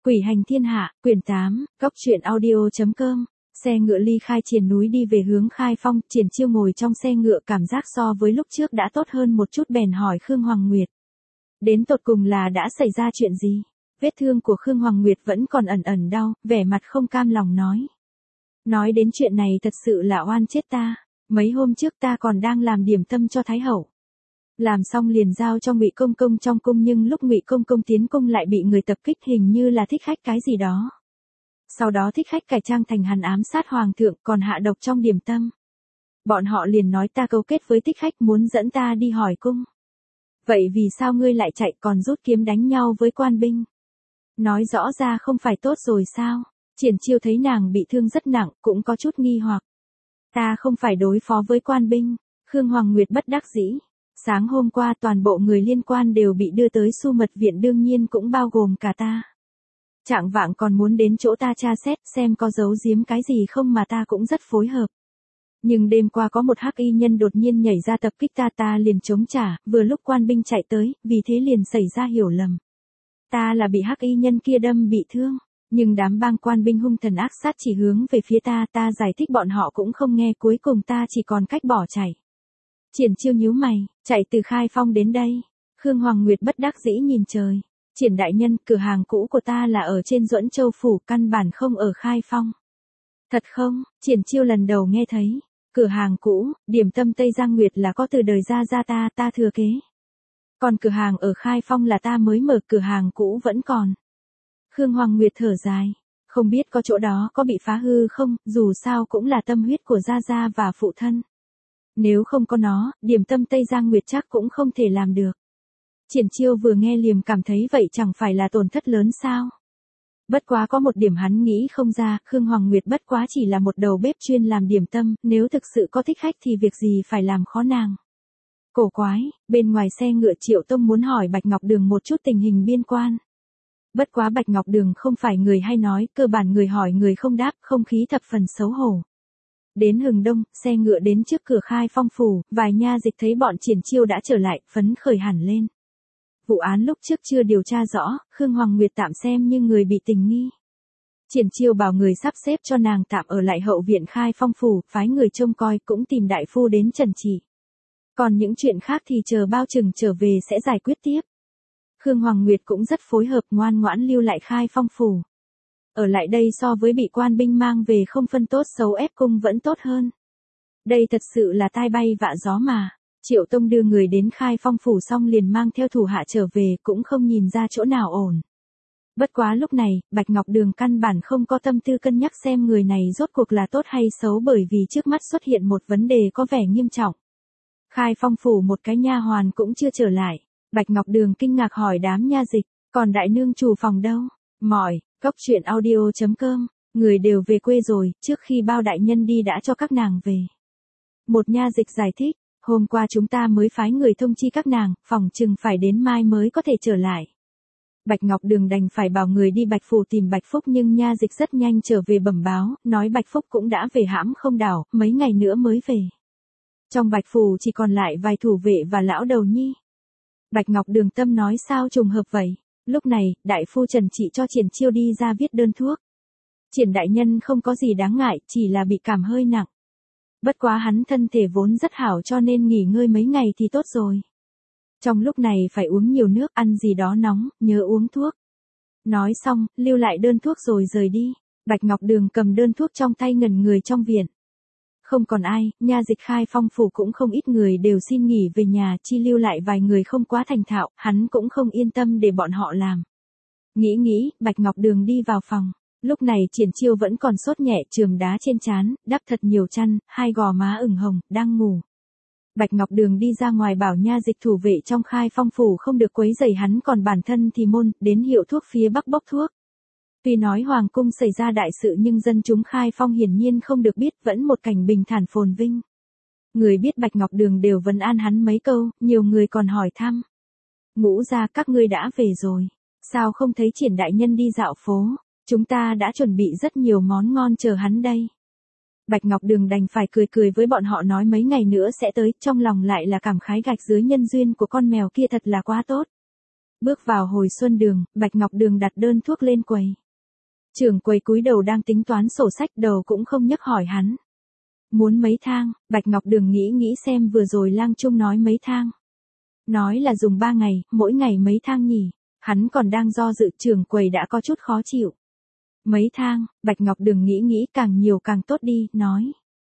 Quỷ hành thiên hạ, quyển 8, Cốc truyện audio.com. Xe ngựa ly Khai Triền núi đi về hướng Khai Phong, Triển Chiêu ngồi trong xe ngựa cảm giác so với lúc trước đã tốt hơn một chút bèn hỏi Khương Hoàng Nguyệt. Đến tột cùng là đã xảy ra chuyện gì? Vết thương của Khương Hoàng Nguyệt vẫn còn ẩn ẩn đau, vẻ mặt không cam lòng nói. Nói đến chuyện này thật sự là oan chết ta, mấy hôm trước ta còn đang làm điểm tâm cho Thái Hậu. Làm xong liền giao cho Ngụy Công Công trong cung nhưng lúc Ngụy Công Công tiến cung lại bị người tập kích hình như là thích khách cái gì đó. Sau đó thích khách cải trang thành hắn ám sát hoàng thượng còn hạ độc trong điểm tâm. Bọn họ liền nói ta cấu kết với thích khách muốn dẫn ta đi hỏi cung. Vậy vì sao ngươi lại chạy còn rút kiếm đánh nhau với quan binh? Nói rõ ra không phải tốt rồi sao? Triển Chiêu thấy nàng bị thương rất nặng cũng có chút nghi hoặc. Ta không phải đối phó với quan binh. Khương Hoàng Nguyệt bất đắc dĩ. Sáng hôm qua toàn bộ người liên quan đều bị đưa tới Su Mật Viện đương nhiên cũng bao gồm cả ta. Trạng vạng còn muốn đến chỗ ta tra xét xem có giấu giếm cái gì không mà ta cũng rất phối hợp. Nhưng đêm qua có một hắc y nhân đột nhiên nhảy ra tập kích ta liền chống trả, vừa lúc quan binh chạy tới, vì thế liền xảy ra hiểu lầm. Ta là bị hắc y nhân kia đâm bị thương, nhưng đám bang quan binh hung thần ác sát chỉ hướng về phía ta giải thích bọn họ cũng không nghe cuối cùng ta chỉ còn cách bỏ chạy. Triển Chiêu nhíu mày, chạy từ Khai Phong đến đây. Khương Hoàng Nguyệt bất đắc dĩ nhìn trời. Triển đại nhân, cửa hàng cũ của ta là ở trên Duẫn Châu Phủ, căn bản không ở Khai Phong. Thật không? Triển Chiêu lần đầu nghe thấy. Cửa hàng cũ, điểm tâm Tây Giang Nguyệt là có từ đời gia ta thừa kế. Còn cửa hàng ở Khai Phong là ta mới mở, cửa hàng cũ vẫn còn. Khương Hoàng Nguyệt thở dài. Không biết có chỗ đó có bị phá hư không, dù sao cũng là tâm huyết của gia và phụ thân. Nếu không có nó, điểm tâm Tây Giang Nguyệt chắc cũng không thể làm được. Triển Chiêu vừa nghe liền cảm thấy vậy chẳng phải là tổn thất lớn sao. Bất quá có một điểm hắn nghĩ không ra, Khương Hoàng Nguyệt bất quá chỉ là một đầu bếp chuyên làm điểm tâm, nếu thực sự có thích khách thì việc gì phải làm khó nàng. Cổ quái, bên ngoài xe ngựa Triệu Tông muốn hỏi Bạch Ngọc Đường một chút tình hình biên quan. Bất quá Bạch Ngọc Đường không phải người hay nói, cơ bản người hỏi người không đáp, không khí thập phần xấu hổ. Đến hừng đông, xe ngựa đến trước cửa Khai Phong phủ, vài nha dịch thấy bọn Triển Chiêu đã trở lại, phấn khởi hẳn lên. Vụ án lúc trước chưa điều tra rõ, Khương Hoàng Nguyệt tạm xem như người bị tình nghi. Triển Chiêu bảo người sắp xếp cho nàng tạm ở lại hậu viện Khai Phong phủ, phái người trông coi cũng tìm đại phu đến trần trị. Còn những chuyện khác thì chờ bao chừng trở về sẽ giải quyết tiếp. Khương Hoàng Nguyệt cũng rất phối hợp ngoan ngoãn lưu lại Khai Phong phủ. Ở lại đây so với bị quan binh mang về không phân tốt xấu ép cung vẫn tốt hơn. Đây thật sự là tai bay vạ gió mà. Triệu Tông đưa người đến Khai Phong phủ xong liền mang theo thủ hạ trở về cũng không nhìn ra chỗ nào ổn. Bất quá lúc này, Bạch Ngọc Đường căn bản không có tâm tư cân nhắc xem người này rốt cuộc là tốt hay xấu bởi vì trước mắt xuất hiện một vấn đề có vẻ nghiêm trọng. Khai Phong phủ một cái nha hoàn cũng chưa trở lại. Bạch Ngọc Đường kinh ngạc hỏi đám nha dịch, còn đại nương chủ phòng đâu? Mỏi. Cốc truyện audio.com, người đều về quê rồi, trước khi bao đại nhân đi đã cho các nàng về. Một nha dịch giải thích, hôm qua chúng ta mới phái người thông chi các nàng, phòng chừng phải đến mai mới có thể trở lại. Bạch Ngọc Đường đành phải bảo người đi Bạch Phủ tìm Bạch Phúc nhưng nha dịch rất nhanh trở về bẩm báo, nói Bạch Phúc cũng đã về Hãm Không Đảo, mấy ngày nữa mới về. Trong Bạch Phủ chỉ còn lại vài thủ vệ và lão đầu nhi. Bạch Ngọc Đường tâm nói sao trùng hợp vậy. Lúc này, đại phu Trần Trị cho Triển Chiêu đi ra viết đơn thuốc. Triển đại nhân không có gì đáng ngại, chỉ là bị cảm hơi nặng. Bất quá hắn thân thể vốn rất hảo cho nên nghỉ ngơi mấy ngày thì tốt rồi. Trong lúc này phải uống nhiều nước, ăn gì đó nóng, nhớ uống thuốc. Nói xong, lưu lại đơn thuốc rồi rời đi. Bạch Ngọc Đường cầm đơn thuốc trong tay ngẩn người trong viện. Không còn ai, nha dịch Khai Phong phủ cũng không ít người đều xin nghỉ về nhà, chi lưu lại vài người không quá thành thạo, hắn cũng không yên tâm để bọn họ làm. Nghĩ, Bạch Ngọc Đường đi vào phòng. Lúc này Triển Chiêu vẫn còn sốt nhẹ, chườm đá trên trán, đắp thật nhiều chăn, hai gò má ửng hồng, đang ngủ. Bạch Ngọc Đường đi ra ngoài bảo nha dịch thủ vệ trong Khai Phong phủ không được quấy rầy hắn còn bản thân thì môn, đến hiệu thuốc phía bắc bốc thuốc. Tuy nói Hoàng cung xảy ra đại sự nhưng dân chúng Khai Phong hiển nhiên không được biết vẫn một cảnh bình thản phồn vinh. Người biết Bạch Ngọc Đường đều vấn an hắn mấy câu, nhiều người còn hỏi thăm. Ngũ gia các ngươi đã về rồi, sao không thấy Triển đại nhân đi dạo phố, chúng ta đã chuẩn bị rất nhiều món ngon chờ hắn đây. Bạch Ngọc Đường đành phải cười với bọn họ nói mấy ngày nữa sẽ tới, trong lòng lại là cảm khái gạch dưới nhân duyên của con mèo kia thật là quá tốt. Bước vào hồi xuân đường, Bạch Ngọc Đường đặt đơn thuốc lên quầy. Trưởng quầy cúi đầu đang tính toán sổ sách, đầu cũng không nhấc hỏi hắn. Muốn mấy thang? Bạch Ngọc Đường nghĩ xem vừa rồi Lang Trung nói mấy thang. Nói là dùng 3 ngày, mỗi ngày mấy thang nhỉ? Hắn còn đang do dự, trưởng quầy đã có chút khó chịu. Mấy thang? Bạch Ngọc Đường nghĩ càng nhiều càng tốt đi, nói.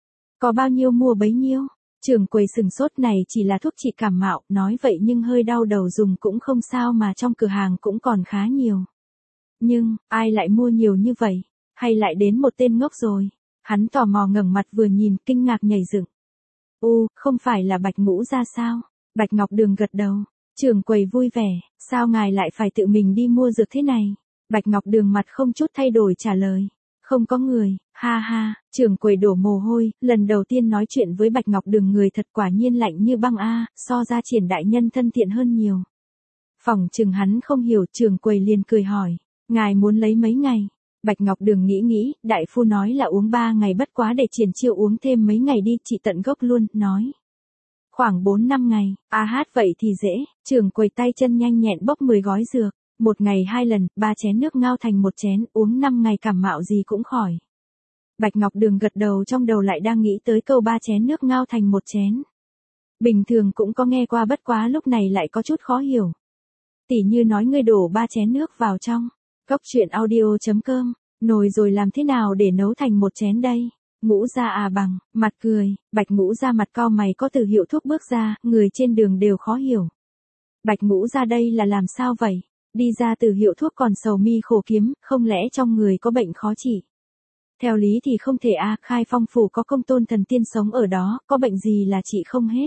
Có bao nhiêu mua bấy nhiêu? Trưởng quầy sừng sốt, này chỉ là thuốc trị cảm mạo, nói vậy nhưng hơi đau đầu dùng cũng không sao mà trong cửa hàng cũng còn khá nhiều. Nhưng, ai lại mua nhiều như vậy? Hay lại đến một tên ngốc rồi? Hắn tò mò ngẩng mặt vừa nhìn, kinh ngạc nhảy dựng. Không phải là Bạch Ngũ Gia sao? Bạch Ngọc Đường gật đầu. Trưởng quầy vui vẻ, sao ngài lại phải tự mình đi mua dược thế này? Bạch Ngọc Đường mặt không chút thay đổi trả lời. Không có người, ha ha. Trưởng quầy đổ mồ hôi, lần đầu tiên nói chuyện với Bạch Ngọc Đường, người thật quả nhiên lạnh như băng a, so ra Triển đại nhân thân thiện hơn nhiều. Phỏng chừng hắn không hiểu, trưởng quầy liền cười hỏi, ngài muốn lấy mấy ngày? Bạch Ngọc Đường nghĩ, đại phu nói là uống 3 ngày, bất quá để Triển Chiêu uống thêm mấy ngày đi, chị tận gốc luôn, nói. Khoảng 4-5 ngày, vậy thì dễ. Trưởng quầy tay chân nhanh nhẹn bốc 10 gói dược. 1 ngày 2 lần, 3 chén nước ngao thành 1 chén, uống 5 ngày cảm mạo gì cũng khỏi. Bạch Ngọc Đường gật đầu, trong đầu lại đang nghĩ tới câu 3 chén nước ngao thành 1 chén. Bình thường cũng có nghe qua, bất quá lúc này lại có chút khó hiểu. Tỉ như nói ngươi đổ 3 chén nước vào trong cốc truyện audio.com, nồi rồi làm thế nào để nấu thành 1 chén đây? Ngũ Gia bằng, mặt cười, Bạch Ngũ Gia mặt cau mày, có từ hiệu thuốc bước ra, người trên đường đều khó hiểu. Bạch Ngũ Gia đây là làm sao vậy? Đi ra từ hiệu thuốc còn sầu mi khổ kiếm, không lẽ trong người có bệnh khó trị? Theo lý thì không thể Khai Phong phủ có công tôn thần tiên sống ở đó, có bệnh gì là trị không hết.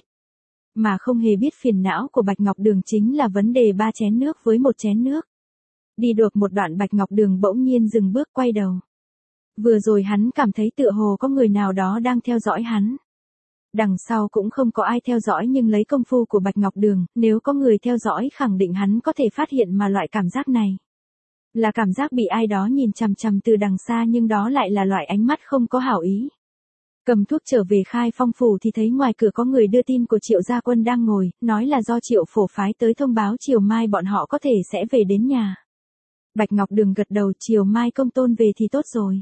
Mà không hề biết phiền não của Bạch Ngọc Đường chính là vấn đề 3 chén nước với 1 chén nước. Đi được một đoạn, Bạch Ngọc Đường bỗng nhiên dừng bước, quay đầu. Vừa rồi hắn cảm thấy tựa hồ có người nào đó đang theo dõi hắn. Đằng sau cũng không có ai theo dõi, nhưng lấy công phu của Bạch Ngọc Đường, nếu có người theo dõi khẳng định hắn có thể phát hiện, mà loại cảm giác này là cảm giác bị ai đó nhìn chằm chằm từ đằng xa, nhưng đó lại là loại ánh mắt không có hảo ý. Cầm thuốc trở về Khai Phong phủ thì thấy ngoài cửa có người đưa tin của Triệu gia quân đang ngồi, nói là do Triệu phổ phái tới thông báo chiều mai bọn họ có thể sẽ về đến nhà. Bạch Ngọc Đường gật đầu, chiều mai công tôn về thì tốt rồi.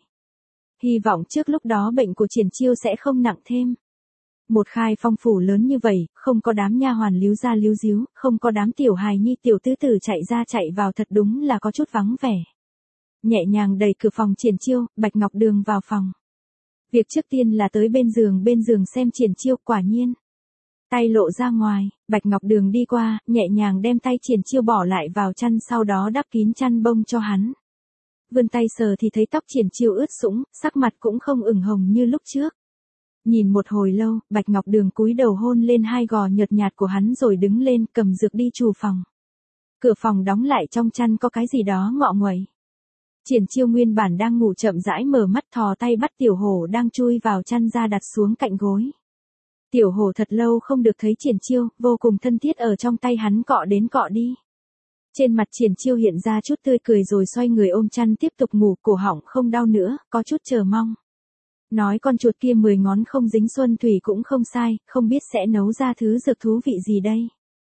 Hy vọng trước lúc đó bệnh của Triển Chiêu sẽ không nặng thêm. Một Khai Phong phủ lớn như vậy, không có đám nha hoàn líu ra líu díu, không có đám tiểu hài nhi tiểu tứ tử chạy ra chạy vào, thật đúng là có chút vắng vẻ. Nhẹ nhàng đẩy cửa phòng Triển Chiêu, Bạch Ngọc Đường vào phòng. Việc trước tiên là tới bên giường xem Triển Chiêu, quả nhiên. Tay lộ ra ngoài, Bạch Ngọc Đường đi qua, nhẹ nhàng đem tay Triển Chiêu bỏ lại vào chăn, sau đó đắp kín chăn bông cho hắn. Vươn tay sờ thì thấy tóc Triển Chiêu ướt sũng, sắc mặt cũng không ửng hồng như lúc trước. Nhìn một hồi lâu, Bạch Ngọc Đường cúi đầu hôn lên 2 gò nhợt nhạt của hắn rồi đứng lên, cầm dược đi trù phòng. Cửa phòng đóng lại, trong chăn có cái gì đó ngọ nguậy. Triển Chiêu nguyên bản đang ngủ chậm rãi mở mắt, thò tay bắt Tiểu Hổ đang chui vào chăn ra, đặt xuống cạnh gối. Tiểu Hổ thật lâu không được thấy Triển Chiêu, vô cùng thân thiết ở trong tay hắn cọ đến cọ đi. Trên mặt Triển Chiêu hiện ra chút tươi cười rồi xoay người ôm chăn tiếp tục ngủ, cổ họng không đau nữa, có chút chờ mong. Nói con chuột kia 10 ngón không dính xuân thủy cũng không sai, không biết sẽ nấu ra thứ dược thú vị gì đây.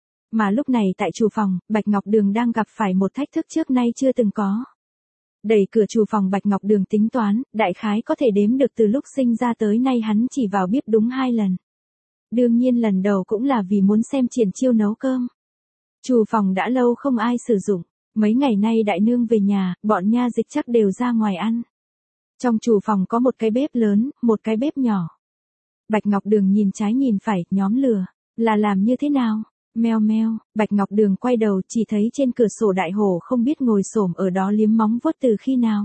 Mà lúc này tại trù phòng, Bạch Ngọc Đường đang gặp phải một thách thức trước nay chưa từng có. Đẩy cửa trù phòng, Bạch Ngọc Đường tính toán, đại khái có thể đếm được từ lúc sinh ra tới nay hắn chỉ vào bếp đúng 2 lần. Đương nhiên lần đầu cũng là vì muốn xem Triển Chiêu nấu cơm. Trù phòng đã lâu không ai sử dụng, mấy ngày nay đại nương về nhà, bọn nha dịch chắc đều ra ngoài ăn. Trong trù phòng có một cái bếp lớn, một cái bếp nhỏ. Bạch Ngọc Đường nhìn trái nhìn phải, nhóm lửa, là làm như thế nào? Meo meo, Bạch Ngọc Đường quay đầu, chỉ thấy trên cửa sổ đại hổ không biết ngồi xổm ở đó liếm móng vuốt từ khi nào.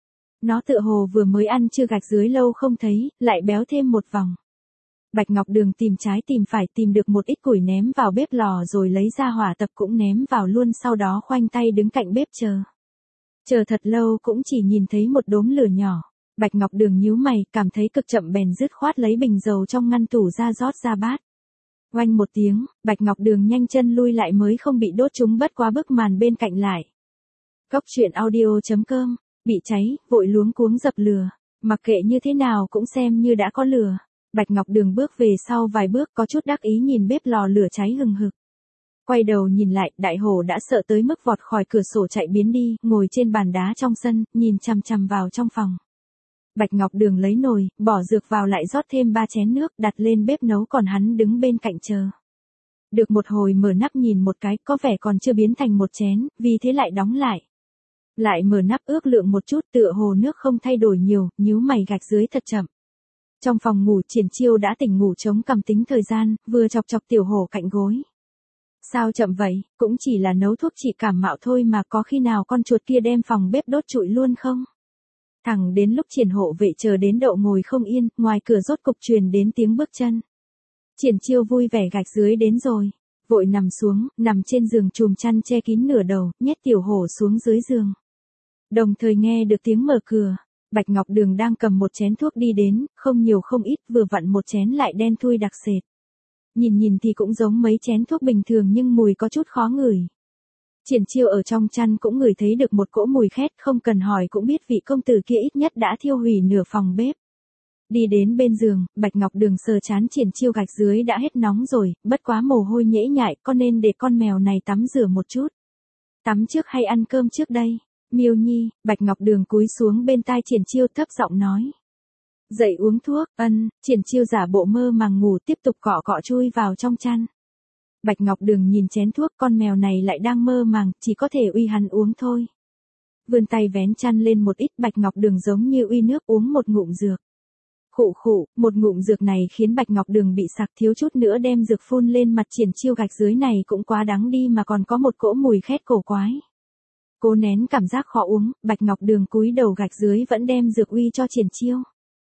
Nó tựa hồ vừa mới ăn trưa gạch dưới lâu không thấy, lại béo thêm một vòng. Bạch Ngọc Đường tìm trái tìm phải, tìm được một ít củi ném vào bếp lò rồi lấy ra hỏa tập cũng ném vào luôn, sau đó khoanh tay đứng cạnh bếp chờ. Chờ thật lâu cũng chỉ nhìn thấy một đốm lửa nhỏ. Bạch Ngọc Đường nhíu mày, cảm thấy cực chậm bèn dứt khoát lấy bình dầu trong ngăn tủ ra rót ra bát. Oanh một tiếng, Bạch Ngọc Đường nhanh chân lui lại mới không bị đốt trúng, bất quá bức màn bên cạnh lại. Cốc truyện audio.com, bị cháy, vội luống cuống dập lửa, mặc kệ như thế nào cũng xem như đã có lửa. Bạch Ngọc Đường bước về sau vài bước, có chút đắc ý nhìn bếp lò lửa cháy hừng hực. Quay đầu nhìn lại, đại hổ đã sợ tới mức vọt khỏi cửa sổ chạy biến đi, ngồi trên bàn đá trong sân, nhìn chằm chằm vào trong phòng. Bạch Ngọc Đường lấy nồi, bỏ dược vào lại rót thêm 3 chén nước, đặt lên bếp nấu còn hắn đứng bên cạnh chờ. Được một hồi mở nắp nhìn một cái, có vẻ còn chưa biến thành một chén, vì thế lại đóng lại. Lại mở nắp ước lượng một chút, tựa hồ nước không thay đổi nhiều, nhíu mày gạch dưới thật chậm. Trong phòng ngủ Triển Chiêu đã tỉnh ngủ chống cằm tính thời gian, vừa chọc chọc tiểu hổ cạnh gối. Sao chậm vậy, cũng chỉ là nấu thuốc trị cảm mạo thôi mà có khi nào con chuột kia đem phòng bếp đốt trụi luôn không? Thẳng đến lúc Triển hộ vệ chờ đến độ ngồi không yên, ngoài cửa rốt cục truyền đến tiếng bước chân. Triển Chiêu vui vẻ gạch dưới đến rồi, vội nằm xuống, nằm trên giường chùm chăn che kín nửa đầu, nhét tiểu hổ xuống dưới giường. Đồng thời nghe được tiếng mở cửa, Bạch Ngọc Đường đang cầm một chén thuốc đi đến, không nhiều không ít, vừa vặn một chén lại đen thui đặc sệt. Nhìn thì cũng giống mấy chén thuốc bình thường nhưng mùi có chút khó ngửi. Triển Chiêu ở trong chăn cũng ngửi thấy được một cỗ mùi khét, không cần hỏi cũng biết vị công tử kia ít nhất đã thiêu hủy nửa phòng bếp. Đi đến bên giường, Bạch Ngọc Đường sờ chán Triển Chiêu gạch dưới đã hết nóng rồi, bất quá mồ hôi nhễ nhại, có nên để con mèo này tắm rửa một chút. Tắm trước hay ăn cơm trước đây? Miêu Nhi, Bạch Ngọc Đường cúi xuống bên tai Triển Chiêu thấp giọng nói. Dậy uống thuốc, Triển Chiêu giả bộ mơ màng ngủ tiếp tục cọ cọ chui vào trong chăn. Bạch Ngọc Đường nhìn chén thuốc, con mèo này lại đang mơ màng, chỉ có thể uy hắn uống thôi. Vươn tay vén chăn lên một ít, Bạch Ngọc Đường giống như uy nước uống một ngụm dược. Khụ khụ, một ngụm dược này khiến Bạch Ngọc Đường bị sặc thiếu chút nữa đem dược phun lên mặt Triển Chiêu gạch dưới này cũng quá đáng đi mà còn có một cỗ mùi khét cổ quái. Cố nén cảm giác khó uống, Bạch Ngọc Đường cúi đầu gạch dưới vẫn đem dược uy cho Triển Chiêu.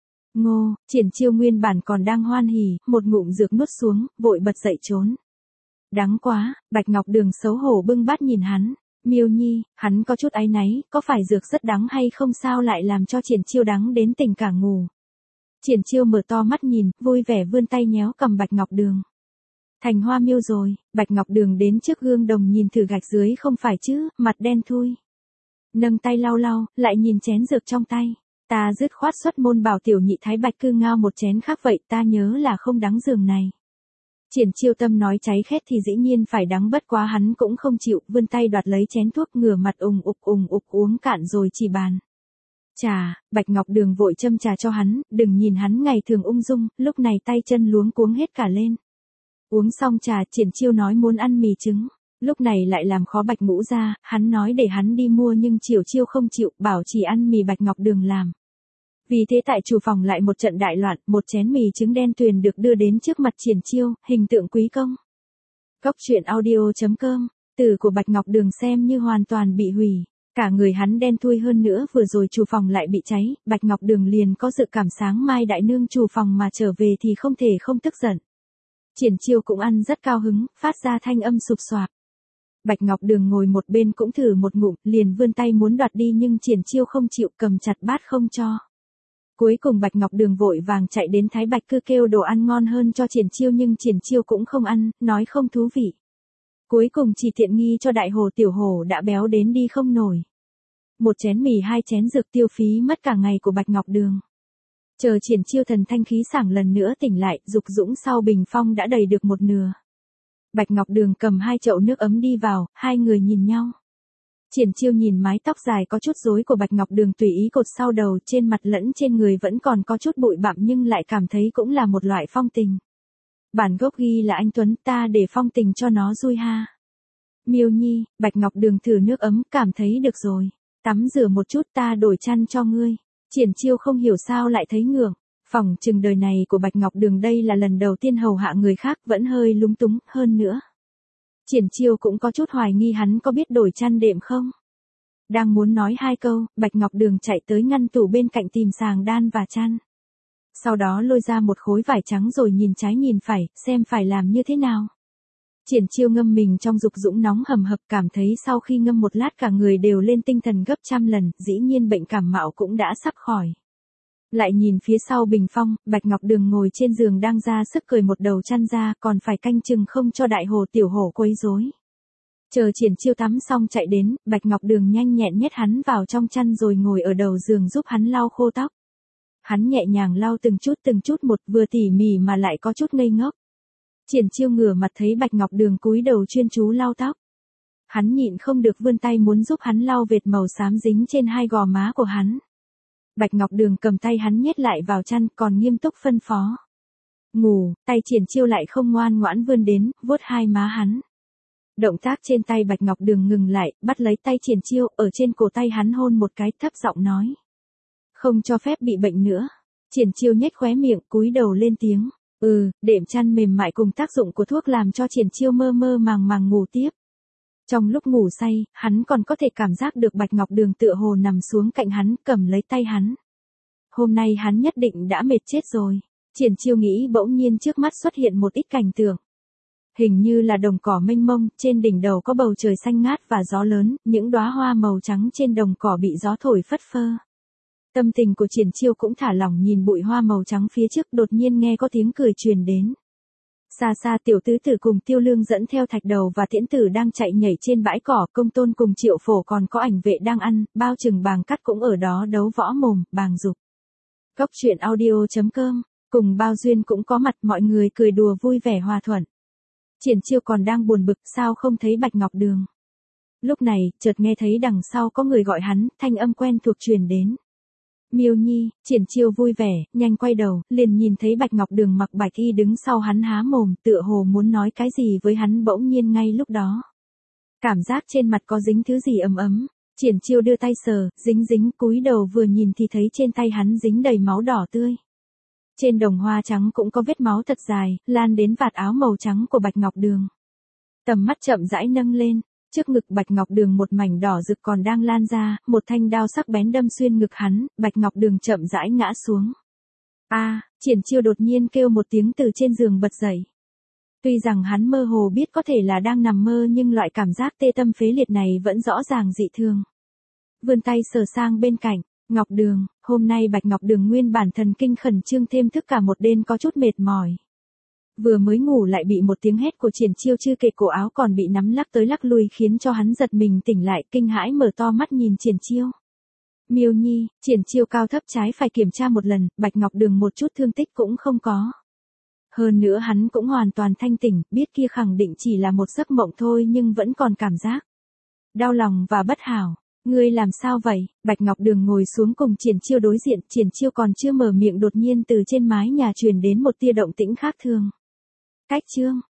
Ngô, Triển Chiêu nguyên bản còn đang hoan hỉ, một ngụm dược nuốt xuống, vội bật dậy trốn. Đắng quá, Bạch Ngọc Đường xấu hổ bưng bát nhìn hắn. Miêu Nhi, hắn có chút áy náy, có phải dược rất đắng hay không sao lại làm cho Triển Chiêu đắng đến tỉnh cả ngủ. Triển Chiêu mở to mắt nhìn, vui vẻ vươn tay nhéo cầm Bạch Ngọc Đường. Thành hoa miêu rồi, Bạch Ngọc Đường đến trước gương đồng nhìn thử gạch dưới không phải chứ, mặt đen thui. Nâng tay lau lau, lại nhìn chén dược trong tay. Ta dứt khoát xuất môn bảo tiểu nhị thái bạch cư ngao một chén khác vậy, ta nhớ là không đắng giường này. Triển Chiêu tâm nói cháy khét thì dĩ nhiên phải đắng, bất quá hắn cũng không chịu, vươn tay đoạt lấy chén thuốc ngửa mặt ùng ục uống cạn rồi chỉ bàn. Trà, Bạch Ngọc Đường vội châm trà cho hắn, đừng nhìn hắn ngày thường ung dung, lúc này tay chân luống cuống hết cả lên. Uống xong trà, Triển Chiêu nói muốn ăn mì trứng, lúc này lại làm khó Bạch Ngũ ra, hắn nói để hắn đi mua nhưng Triển Chiêu không chịu, bảo chỉ ăn mì Bạch Ngọc Đường làm. Vì thế tại chủ phòng lại một trận đại loạn, một chén mì trứng đen tuyền được đưa đến trước mặt Triển Chiêu, hình tượng quý công. Góc truyện audio.com, từ của Bạch Ngọc Đường xem như hoàn toàn bị hủy. Cả người hắn đen thui hơn nữa, vừa rồi chủ phòng lại bị cháy, Bạch Ngọc Đường liền có dự cảm sáng mai đại nương chủ phòng mà trở về thì không thể không tức giận. Triển Chiêu cũng ăn rất cao hứng, phát ra thanh âm sụp xoạc. Bạch Ngọc Đường ngồi một bên cũng thử một ngụm, liền vươn tay muốn đoạt đi nhưng Triển Chiêu không chịu, cầm chặt bát không cho. Cuối cùng Bạch Ngọc Đường vội vàng chạy đến Thái Bạch Cư kêu đồ ăn ngon hơn cho Triển Chiêu nhưng Triển Chiêu cũng không ăn, nói không thú vị. Cuối cùng chỉ tiện nghi cho đại hồ tiểu hồ đã béo đến đi không nổi. Một chén mì 2 chén dược tiêu phí mất cả ngày của Bạch Ngọc Đường. Chờ Triển Chiêu thần thanh khí sảng lần nữa tỉnh lại, dục dũng sau bình phong đã đầy được một nửa. Bạch Ngọc Đường cầm 2 chậu nước ấm đi vào, hai người nhìn nhau. Triển Chiêu nhìn mái tóc dài có chút rối của Bạch Ngọc Đường tùy ý cột sau đầu, trên mặt lẫn trên người vẫn còn có chút bụi bặm nhưng lại cảm thấy cũng là một loại phong tình. Bản gốc ghi là anh Tuấn, ta để phong tình cho nó vui ha. Miêu Nhi, Bạch Ngọc Đường thử nước ấm, cảm thấy được rồi. Tắm rửa một chút, ta đổi chăn cho ngươi. Triển Chiêu không hiểu sao lại thấy ngượng. Phỏng chừng đời này của Bạch Ngọc Đường đây là lần đầu tiên hầu hạ người khác, vẫn hơi lúng túng hơn nữa. Triển Chiêu cũng có chút hoài nghi hắn có biết đổi chăn đệm không. Đang muốn nói 2 câu, Bạch Ngọc Đường chạy tới ngăn tủ bên cạnh tìm sàng đan và chăn. Sau đó lôi ra một khối vải trắng rồi nhìn trái nhìn phải, xem phải làm như thế nào. Triển Chiêu ngâm mình trong dục dũng nóng hầm hập, cảm thấy sau khi ngâm một lát cả người đều lên tinh thần gấp trăm lần, dĩ nhiên bệnh cảm mạo cũng đã sắp khỏi. Lại nhìn phía sau bình phong, Bạch Ngọc Đường ngồi trên giường đang ra sức cởi một đầu chăn ra, còn phải canh chừng không cho đại hồ tiểu hổ quấy rối. Chờ Triển Chiêu tắm xong chạy đến, Bạch Ngọc Đường nhanh nhẹn nhét hắn vào trong chăn rồi ngồi ở đầu giường giúp hắn lau khô tóc. Hắn nhẹ nhàng lau từng chút một, vừa tỉ mỉ mà lại có chút ngây ngốc. Triển Chiêu ngửa mặt thấy Bạch Ngọc Đường cúi đầu chuyên chú lau tóc. Hắn nhịn không được vươn tay muốn giúp hắn lau vệt màu xám dính trên hai gò má của hắn. Bạch Ngọc Đường cầm tay hắn nhét lại vào chăn, còn nghiêm túc phân phó. Ngủ, tay Triển Chiêu lại không ngoan ngoãn vươn đến, vuốt hai má hắn. Động tác trên tay Bạch Ngọc Đường ngừng lại, bắt lấy tay Triển Chiêu, ở trên cổ tay hắn hôn một cái, thấp giọng nói. Không cho phép bị bệnh nữa. Triển Chiêu nhếch khóe miệng, cúi đầu lên tiếng. Đệm chăn mềm mại cùng tác dụng của thuốc làm cho Triển Chiêu mơ mơ màng màng ngủ tiếp. Trong lúc ngủ say, hắn còn có thể cảm giác được Bạch Ngọc Đường tựa hồ nằm xuống cạnh hắn, cầm lấy tay hắn. Hôm nay hắn nhất định đã mệt chết rồi. Triển Chiêu nghĩ bỗng nhiên trước mắt xuất hiện một ít cảnh tượng. Hình như là đồng cỏ mênh mông, trên đỉnh đầu có bầu trời xanh ngát và gió lớn, những đóa hoa màu trắng trên đồng cỏ bị gió thổi phất phơ. Tâm tình của Triển Chiêu cũng thả lỏng nhìn bụi hoa màu trắng phía trước, đột nhiên nghe có tiếng cười truyền đến. Xa xa Tiểu Tứ Tử cùng Tiêu Lương dẫn theo Thạch Đầu và Tiễn Tử đang chạy nhảy trên bãi cỏ, Công Tôn cùng Triệu Phổ còn có Ảnh Vệ đang ăn, bao chừng Bàng Cắt cũng ở đó đấu võ mồm, Bàng Dục. Cốc truyện audio.com, cùng Bao Duyên cũng có mặt, mọi người cười đùa vui vẻ hòa thuận. Triển Chiêu còn đang buồn bực, sao không thấy Bạch Ngọc Đường. Lúc này, chợt nghe thấy đằng sau có người gọi hắn, thanh âm quen thuộc truyền đến. Miêu Nhi. Triển Chiêu vui vẻ, nhanh quay đầu, liền nhìn thấy Bạch Ngọc Đường mặc bạch y đứng sau hắn há mồm, tựa hồ muốn nói cái gì với hắn, bỗng nhiên ngay lúc đó. Cảm giác trên mặt có dính thứ gì ấm ấm. Triển Chiêu đưa tay sờ, dính, cúi đầu vừa nhìn thì thấy trên tay hắn dính đầy máu đỏ tươi. Trên đồng hoa trắng cũng có vết máu thật dài, lan đến vạt áo màu trắng của Bạch Ngọc Đường. Tầm mắt chậm rãi nâng lên. Trước ngực Bạch Ngọc Đường một mảnh đỏ rực còn đang lan ra, một thanh đao sắc bén đâm xuyên ngực hắn, Bạch Ngọc Đường chậm rãi ngã xuống. Triển Chiêu đột nhiên kêu một tiếng từ trên giường bật dậy. Tuy rằng hắn mơ hồ biết có thể là đang nằm mơ nhưng loại cảm giác tê tâm phế liệt này vẫn rõ ràng dị thường. Vươn tay sờ sang bên cạnh, Ngọc Đường, hôm nay Bạch Ngọc Đường nguyên bản thần kinh khẩn trương thêm thức cả một đêm có chút mệt mỏi. Vừa mới ngủ lại bị một tiếng hét của Triển Chiêu chưa kể cổ áo còn bị nắm lắc tới lắc lui khiến cho hắn giật mình tỉnh lại, kinh hãi mở to mắt nhìn Triển Chiêu. Miêu Nhi. Triển Chiêu cao thấp trái phải kiểm tra một lần, Bạch Ngọc Đường một chút thương tích cũng không có. Hơn nữa hắn cũng hoàn toàn thanh tỉnh, biết kia khẳng định chỉ là một giấc mộng thôi nhưng vẫn còn cảm giác đau lòng và bất hảo. Ngươi làm sao vậy? Bạch Ngọc Đường ngồi xuống cùng Triển Chiêu đối diện, Triển Chiêu còn chưa mở miệng đột nhiên từ trên mái nhà truyền đến một tia động tĩnh khác thường. Cách chương